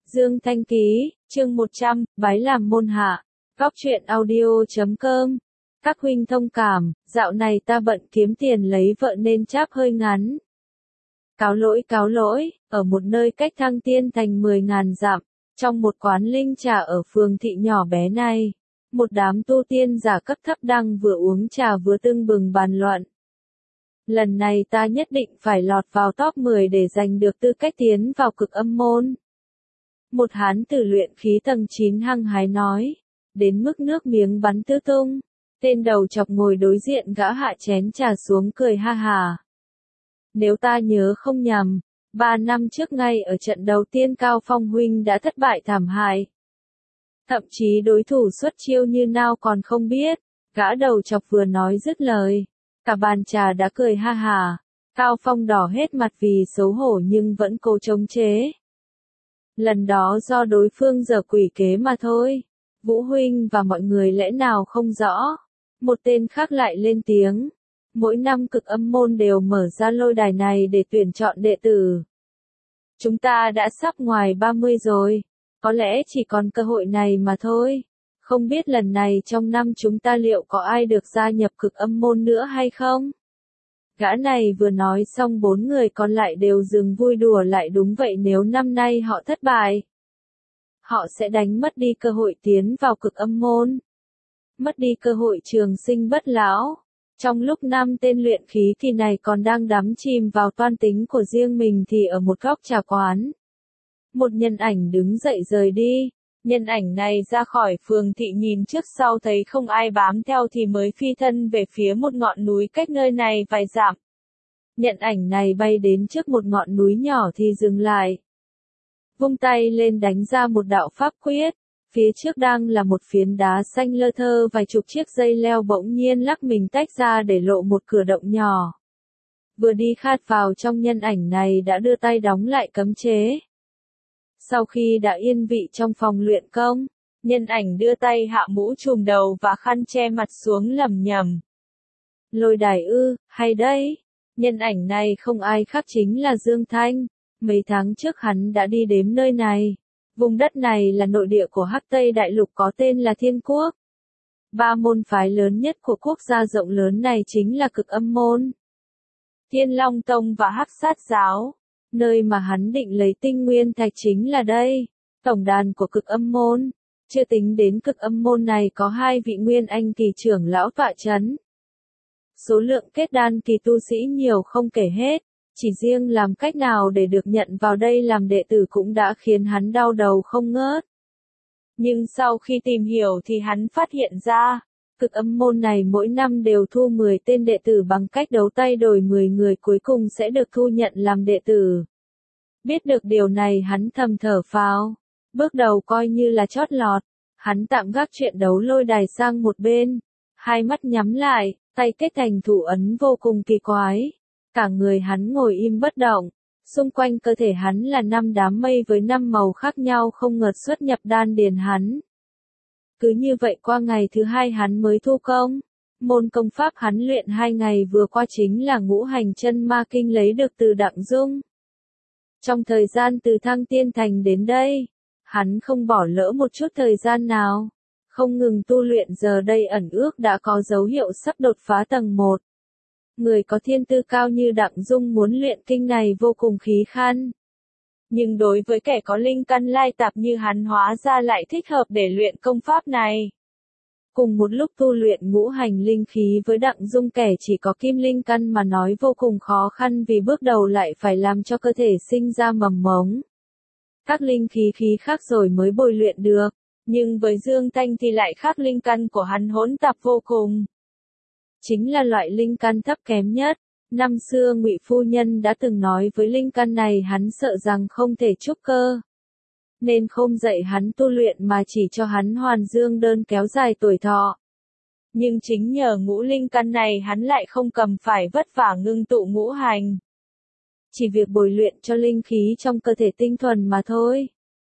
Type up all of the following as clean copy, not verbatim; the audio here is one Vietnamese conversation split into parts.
Dương Thanh Ký, chương 100, bái làm môn hạ. Góc truyện audio.com. Các huynh thông cảm, dạo này ta bận kiếm tiền lấy vợ nên cháp hơi ngắn. Cáo lỗi, ở một nơi cách Thăng Tiên Thành 10.000 dặm, trong một quán linh trà ở phường thị nhỏ bé này, một đám tu tiên giả cấp thấp đang vừa uống trà vừa tưng bừng bàn luận. Lần này ta nhất định phải lọt vào top 10 để giành được tư cách tiến vào Cực Âm môn. Một hán tử luyện khí tầng 9 hăng hái nói, đến mức nước miếng bắn tứ tung. Tên đầu chọc ngồi đối diện gã hạ chén trà xuống cười ha hà. Nếu ta nhớ không nhầm, 3 năm trước ngay ở trận đầu tiên Cao Phong huynh đã thất bại thảm hại. Thậm chí đối thủ xuất chiêu như nào còn không biết. Gã đầu chọc vừa nói dứt lời, cả bàn trà đã cười ha hà. Cao Phong đỏ hết mặt vì xấu hổ nhưng vẫn cố chống chế. Lần đó do đối phương giở quỷ kế mà thôi. Vũ huynh và mọi người lẽ nào không rõ. Một tên khác lại lên tiếng. Mỗi năm Cực Âm môn đều mở ra lôi đài này để tuyển chọn đệ tử. Chúng ta đã sắp ngoài 30 rồi. Có lẽ chỉ còn cơ hội này mà thôi. Không biết lần này trong năm chúng ta liệu có ai được gia nhập Cực Âm môn nữa hay không? Gã này vừa nói xong 4 người còn lại đều dừng vui đùa lại. Đúng vậy, nếu năm nay họ thất bại, họ sẽ đánh mất đi cơ hội tiến vào Cực Âm môn. Mất đi cơ hội trường sinh bất lão. Trong lúc 5 tên luyện khí kỳ này còn đang đắm chìm vào toan tính của riêng mình thì ở một góc trà quán, một nhân ảnh đứng dậy rời đi. Nhân ảnh này ra khỏi phường thị nhìn trước sau thấy không ai bám theo thì mới phi thân về phía một ngọn núi cách nơi này vài dặm. Nhân ảnh này bay đến trước một ngọn núi nhỏ thì dừng lại. Vung tay lên đánh ra một đạo pháp quyết. Phía trước đang là một phiến đá xanh lơ thơ, vài chục chiếc dây leo bỗng nhiên lắc mình tách ra để lộ một cửa động nhỏ. Vừa đi khát vào trong, nhân ảnh này đã đưa tay đóng lại cấm chế. Sau khi đã yên vị trong phòng luyện công, nhân ảnh đưa tay hạ mũ trùm đầu và khăn che mặt xuống lẩm nhẩm. Lôi đài ư, hay đấy. Nhân ảnh này không ai khác chính là Dương Thanh. Mấy tháng trước hắn đã đi đến nơi này. Vùng đất này là nội địa của Hắc Tây Đại Lục có tên là Thiên Quốc. 3 môn phái lớn nhất của quốc gia rộng lớn này chính là Cực Âm môn, Thiên Long Tông và Hắc Sát giáo. Nơi mà hắn định lấy tinh nguyên thạch chính là đây, tổng đàn của Cực Âm môn. Chưa tính đến Cực Âm môn này có 2 vị nguyên anh kỳ trưởng lão tọa chấn. Số lượng kết đan kỳ tu sĩ nhiều không kể hết. Chỉ riêng làm cách nào để được nhận vào đây làm đệ tử cũng đã khiến hắn đau đầu không ngớt. Nhưng sau khi tìm hiểu thì hắn phát hiện ra, Cực Âm môn này mỗi năm đều thu 10 tên đệ tử bằng cách đấu tay đổi 10 người cuối cùng sẽ được thu nhận làm đệ tử. Biết được điều này hắn thầm thở phào. Bước đầu coi như là chót lọt, hắn tạm gác chuyện đấu lôi đài sang một bên. Hai mắt nhắm lại, tay kết thành thủ ấn vô cùng kỳ quái. Cả người hắn ngồi im bất động, xung quanh cơ thể hắn là 5 đám mây với 5 màu khác nhau không ngớt xuất nhập đan điền hắn. Cứ như vậy qua ngày thứ 2 hắn mới thu công. Môn công pháp hắn luyện 2 ngày vừa qua chính là Ngũ Hành Chân Ma Kinh lấy được từ Đặng Dung. Trong thời gian từ Thăng Tiên Thành đến đây, hắn không bỏ lỡ một chút thời gian nào. Không ngừng tu luyện, giờ đây ẩn ước đã có dấu hiệu sắp đột phá tầng 1. Người có thiên tư cao như Đặng Dung muốn luyện kinh này vô cùng khí khan. Nhưng đối với kẻ có linh căn lai tạp như hắn hóa ra lại thích hợp để luyện công pháp này. Cùng một lúc tu luyện ngũ hành linh khí với Đặng Dung, kẻ chỉ có kim linh căn mà nói vô cùng khó khăn vì bước đầu lại phải làm cho cơ thể sinh ra mầm mống. Các linh khí khác rồi mới bồi luyện được. Nhưng với Dương Thanh thì lại khác, linh căn của hắn hỗn tạp vô cùng. Chính là loại linh căn thấp kém nhất. Năm xưa Ngụy phu nhân đã từng nói với linh căn này hắn sợ rằng không thể trúc cơ, nên không dạy hắn tu luyện mà chỉ cho hắn hoàn dương đơn kéo dài tuổi thọ. Nhưng chính nhờ ngũ linh căn này hắn lại không cầm phải vất vả ngưng tụ ngũ hành. Chỉ việc bồi luyện cho linh khí trong cơ thể tinh thuần mà thôi.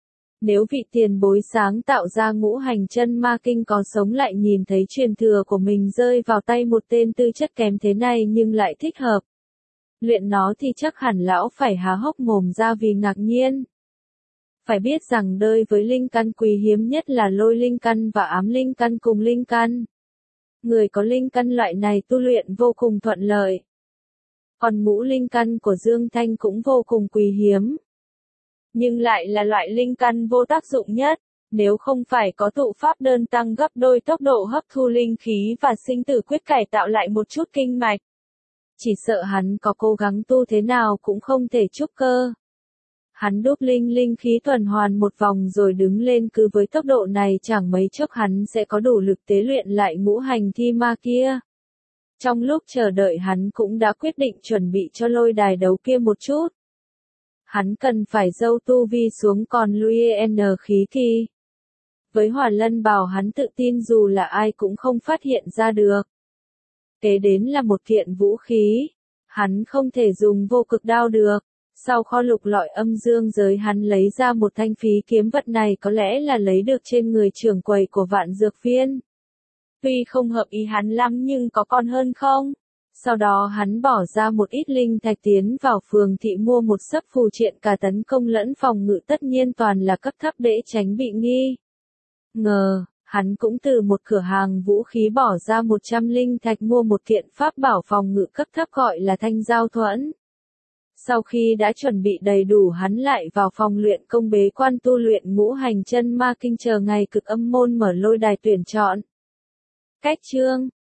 Nếu vị tiền bối sáng tạo ra Ngũ Hành Chân Ma Kinh có sống lại nhìn thấy truyền thừa của mình rơi vào tay một tên tư chất kém thế này nhưng lại thích hợp luyện nó thì chắc hẳn lão phải há hốc mồm ra vì ngạc nhiên. Phải biết rằng đời với linh căn quý hiếm nhất là lôi linh căn và ám linh căn cùng linh căn. Người có linh căn loại này tu luyện vô cùng thuận lợi. Còn ngũ linh căn của Dương Thanh cũng vô cùng quý hiếm. Nhưng lại là loại linh căn vô tác dụng nhất. Nếu không phải có tụ pháp đơn tăng gấp đôi tốc độ hấp thu linh khí và sinh tử quyết cải tạo lại một chút kinh mạch, chỉ sợ hắn có cố gắng tu thế nào cũng không thể trúc cơ. Hắn đúc linh khí tuần hoàn một vòng rồi đứng lên, cứ với tốc độ này chẳng mấy chốc hắn sẽ có đủ lực tế luyện lại ngũ hành thi ma kia. Trong lúc chờ đợi hắn cũng đã quyết định chuẩn bị cho lôi đài đấu kia một chút. Hắn cần phải dâu tu vi xuống còn lui n khí kỳ. Với hỏa lân bào hắn tự tin dù là ai cũng không phát hiện ra được. Kế đến là một kiện vũ khí. Hắn không thể dùng vô cực đao được. Sau kho lục lọi âm dương giới hắn lấy ra một thanh phí kiếm, vật này có lẽ là lấy được trên người trưởng quầy của Vạn Dược Viên. Tuy không hợp ý hắn lắm nhưng có còn hơn không. Sau đó hắn bỏ ra một ít linh thạch tiến vào phường thị mua một sấp phù triện cả tấn công lẫn phòng ngự, tất nhiên toàn là cấp thấp để tránh bị nghi ngờ. Hắn cũng từ một cửa hàng vũ khí bỏ ra 100 linh thạch mua một kiện pháp bảo phòng ngự cấp thấp gọi là thanh giao thuẫn. Sau khi đã chuẩn bị đầy đủ hắn lại vào phòng luyện công bế quan tu luyện ngũ hành chân ma kinh, chờ ngày cực âm môn mở lôi đài tuyển chọn. Cách chương